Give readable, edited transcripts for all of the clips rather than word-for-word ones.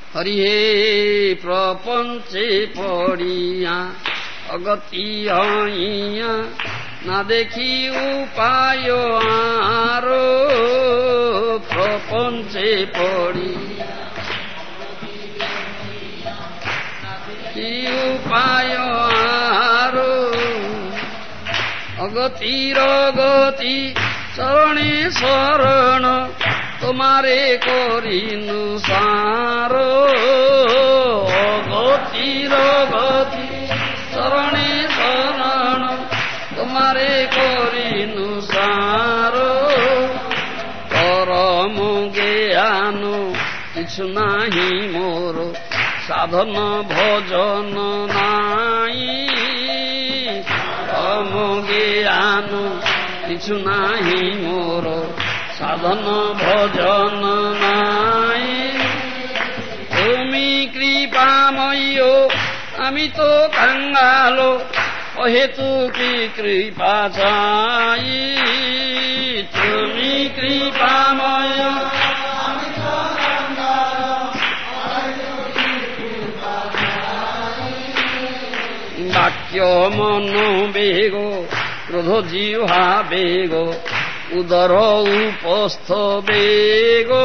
हरि हे प्रपंचे पड़िया अगति हइया ना देखी उपाय आरो प्रपंचे पड़िया की उपाय आरो अगतिर गति चरणे शरण तुम्हारे करिनु सारो अगतिर गति चरणे शरण तुम्हारे करिनु सारो परम ज्ञान किछु नाही मोर साधन भजन नाई परम ज्ञान किछु नाही मोर साधन भजन नाई तुमी कृपामय आमी तो कांगालो अहेतु की कृपा चाई तुमी कृपामय वाक्य मनो बेगो क्रोध जिह्वा बेगो उदर उपस्थ बेगो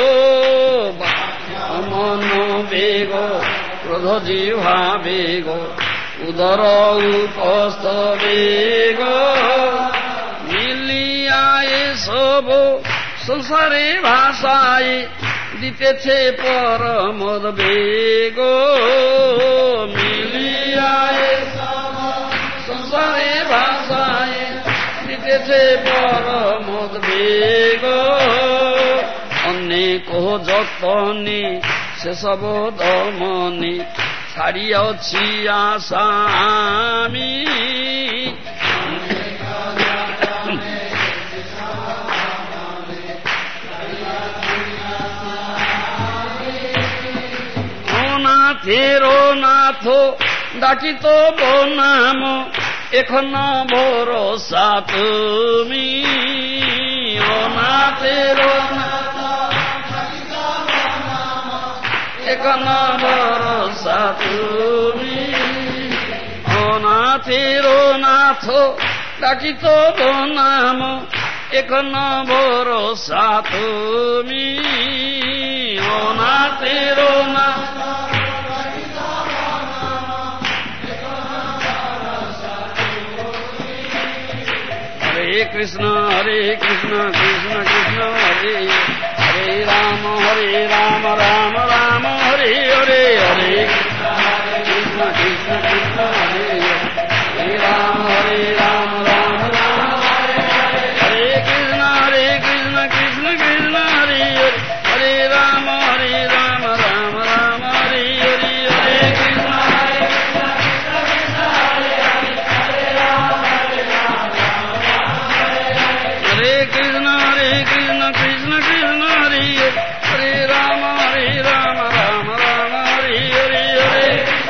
मनो बेगो क्रोध जिह्वा बेगो उदर उपस्थ बेगो मिलियाए सब संसारे भाषाए दितेछे परमद बेगो मिलियाए सब संसारे भाषाए दितेछे परमद बेगो अनेक जतने से सब दमने छाड़ी अछि आसामी तेरो नाथो डाकी तो बनाम एखन भरोसा तुमी तेरो एखन भरोसा तुमी तेरो नाथो डाकी तो बनाम एखन भरोसा तुमी तेरो नाथ हरे कृष्ण कृष्ण कृष्ण हरे हरे राम राम राम हरे हरे हरे कृष्ण कृष्ण कृष्ण हरे हरे राम राम राम हरे Krishna Krishna Krishna Hare Hare Ram Ram Ram Hare Hare Hare Krishna Krishna Krishna Krishna Hare Hare Ram Ram Ram Hare Hare Hare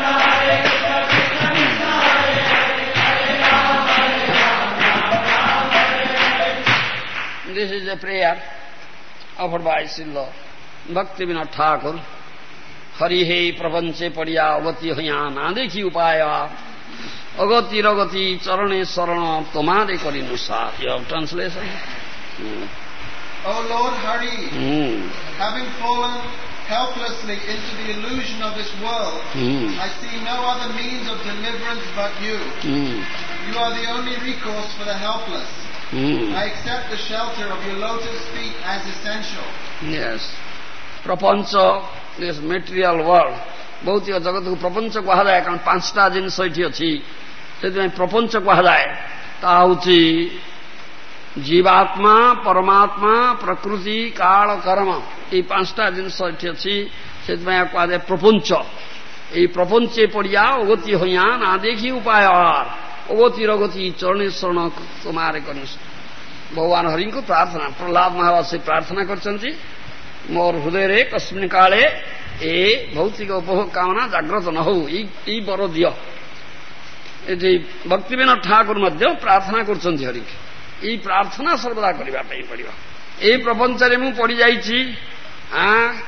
This is a prayer offered by Srila Bhaktivinoda Thakur. Hari हे प्रपंचे पड़िया अगति हया ना देखी उपाय अगति रगति चरणे शरण तुम्हारे करिनु साथ. Your translation? O Lord Hari, having fallen helplessly into the illusion of this world, I see no other means of deliverance but you. You are the only recourse for the helpless. I accept the shelter of your lotus feet as essential. Yes. Prapancha, this material world, भौतिक जगत को प्रपंच कहुए कारण पांचटा जिनस ये अच्छी से प्रपंच कहुए ताऊची जीवात्मा परमात्मा प्रकृति काल कर्म ये पांचटा जिनस ये अच्छी से कहुए प्रपंच ये प्रपंचे पड़िया अगति हया ना देखी उपाय अगति रगति चरणे शरण तुम्हारे कर भगवान हरि को प्रार्थना प्रहलाद महाराज से प्रार्थना करछन्ति मोर हृदय कस्मिन् काले ए भौतिक उपभोग कामना जाग्रत न हो ई बर दिय ये भक्तिविनोद ठाकुर मध्य प्रार्थना करछन्ति हरि ई प्रार्थना सर्वदा करबा पई पड़िबो ए प्रपंच रे मु पड़ी जाईछि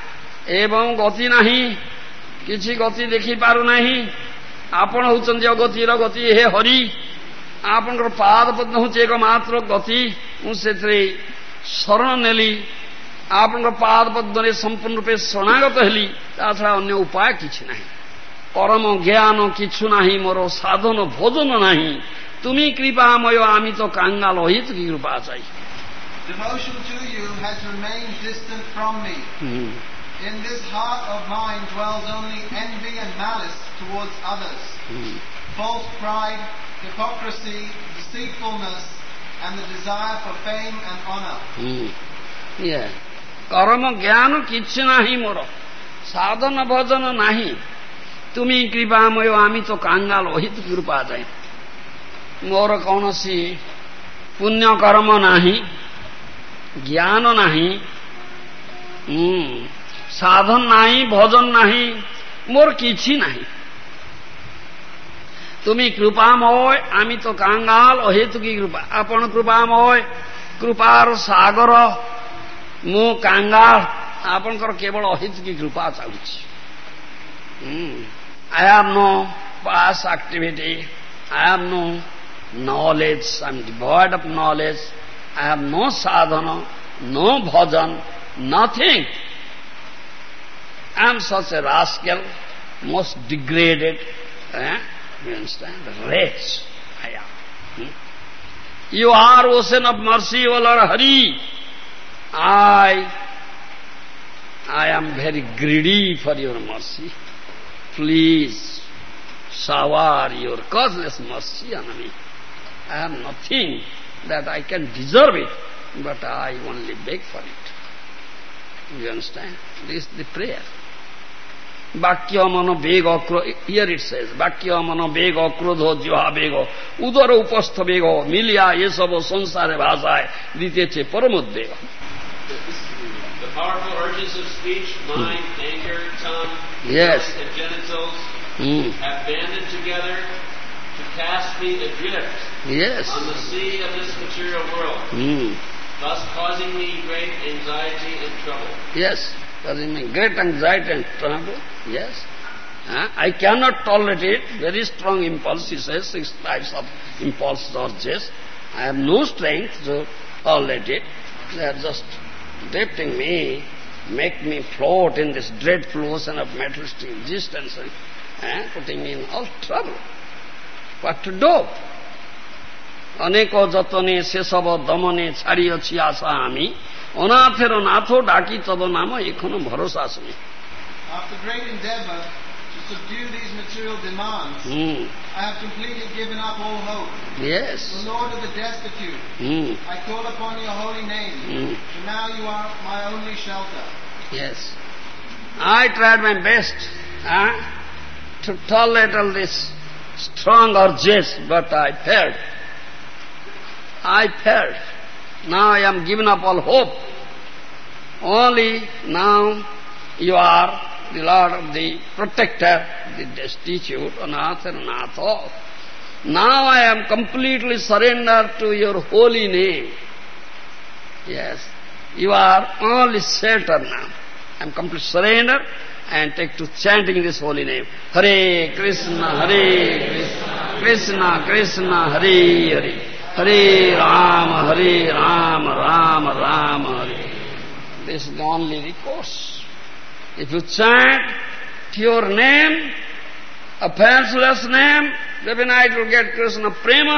ଏବଂ ଗତି ନାହିଁ, କିଛି ଗତି ଦେଖିପାରୁନାହିଁ। ଆପଣ ହେଉଛନ୍ତି ଅଗତିର ଗତି। ହେ ହରି, ଆପଣଙ୍କର ପାଦ ପଦ୍ମ ହେଉଛି ଏକମାତ୍ର ଗତି। ମୁଁ ସେଥିରେ ଶରଣ ନେଲି, ଆପଣଙ୍କ ପାଦ ପଦ୍ମରେ ସମ୍ପୂର୍ଣ୍ଣ ରୂପେ ଶରଣାଗତ ହେଲି। ତା ଛଡ଼ା ଅନ୍ୟ ଉପାୟ କିଛି ନାହିଁ। ପରମ ଜ୍ଞାନ কিছু ନାହିଁ, ମୋର ସାଧନ ଭୋଜନ ନାହିଁ। তুমি কৃপাময়, আমি তো কাঙ্গাল, অহিত কি কৃপা চাই। Devotion to you has remained distant from me. In this heart of mine dwells only envy and malice towards others, false pride, hypocrisy, deceitfulness, and the desire for fame and honor. কর্ম জ্ঞান কিছু নাহি, মোর সাধন ভজন নাহি। তুমি কৃপাময়, আমি তো কাঙ্গাল, অহিত কৃপা চাই। ମୋର କୌଣସି ପୁଣ୍ୟ କର୍ମ ନାହିଁ, ଜ୍ଞାନ ନାହିଁ, ସାଧନ ନାହିଁ, ଭଜନ ନାହିଁ, ମୋର କିଛି ନାହିଁ। তুমি কৃপাময়, আমি তো কাঙ্গাল, অহেতুকি কৃপা। ଆପଣ କୃପାମୟ, କୃପାର ସାଗର, ମୁଁ କାଙ୍ଗାଳ, ଆପଣଙ୍କର କେବଳ ଅହେତୁକି କୃପା ଚାହୁଁଛି। I have no past activity, I have no knowledge, I am devoid of knowledge, I have no sadhana, no bhajan, nothing. I am such a rascal, most degraded, you understand, wretch I am. You are ocean of mercy, O Lord Hari. I am very greedy for your mercy. Please shower your causeless mercy on me. I have nothing that I can deserve it, but I only beg for it. You understand? This is the prayer. Vakya mano bego, here it says, Vakya mano bego, krodho jiha bego, udara upastha bego, milya yesabo sansare bhasaye, diteche paramodbego. The powerful urges of speech, mind, anger, tongue, and genitals have banded together to cast me adrift on the sea of this material world, thus causing me great anxiety and trouble. Yes, causing me great anxiety and trouble. Yes. I cannot tolerate it. Very strong impulse, he says, 6 types of impulse urges. I have no strength to tolerate it. They are just drifting me, make me float in this dreadful ocean of materialistic existence, putting me in all trouble. What to do? Aneko jatone sesab damane chhariachi asa ami, onathero natho daki tabo nama ekhono bharosa asmi. After great endeavor to subdue these material demands, I have completely given up all hope. Yes. The Lord of the destitute, I call upon your holy name, for now you are my only shelter. Yes. I tried my best to tolerate all this strong urges, but I failed. Now I am giving up all hope. Only now you are the Lord of the protector, the destitute, Anatha and Anatha. Now I am completely surrendered to your holy name. Yes, you are only shelter now. I am completely surrendered and take to chanting this holy name. Hare Krishna, Krishna Krishna, Hare Hare, Hare Rama, Rama Rama, Hare. This is the only recourse. If you chant pure name, a fanciless name, definitely you will get Krishna prema.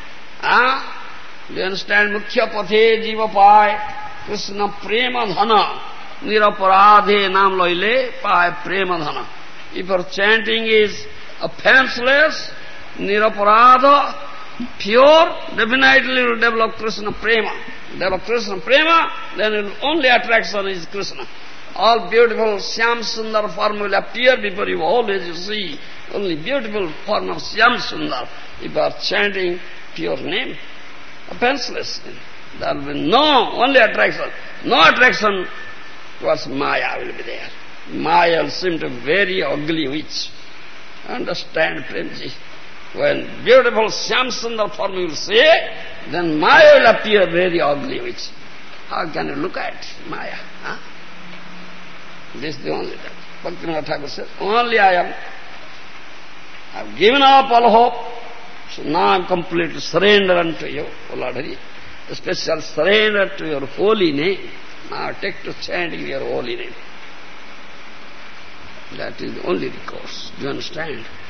Do you understand? Mukhya pathe jiva pai, Krishna prema dhana, niraparadhe nam loile pai prema dhana. If your chanting is offenseless, niraparadha, pure, definitely you will develop Krishna prema. Develop Krishna prema, then only attraction is Krishna. All beautiful Shyam Sundar form will appear before you. Always you see only beautiful form of Shyam Sundar. If you are chanting pure name, offenseless, there will be no, only attraction. No attraction towards Maya will be there. Maya will seem to be very ugly witch. Understand, Premji? When beautiful Shyam Sundar form you will see, then Maya will appear very ugly witch. How can you look at Maya? This is the only thing. Bhaktivinoda Thakur says, only I've given up all hope, so now I'm completely surrender unto you, O Lord Hari. A special surrender to your holy name. Now take to stand in your holy name. That is the only recourse. Do you understand?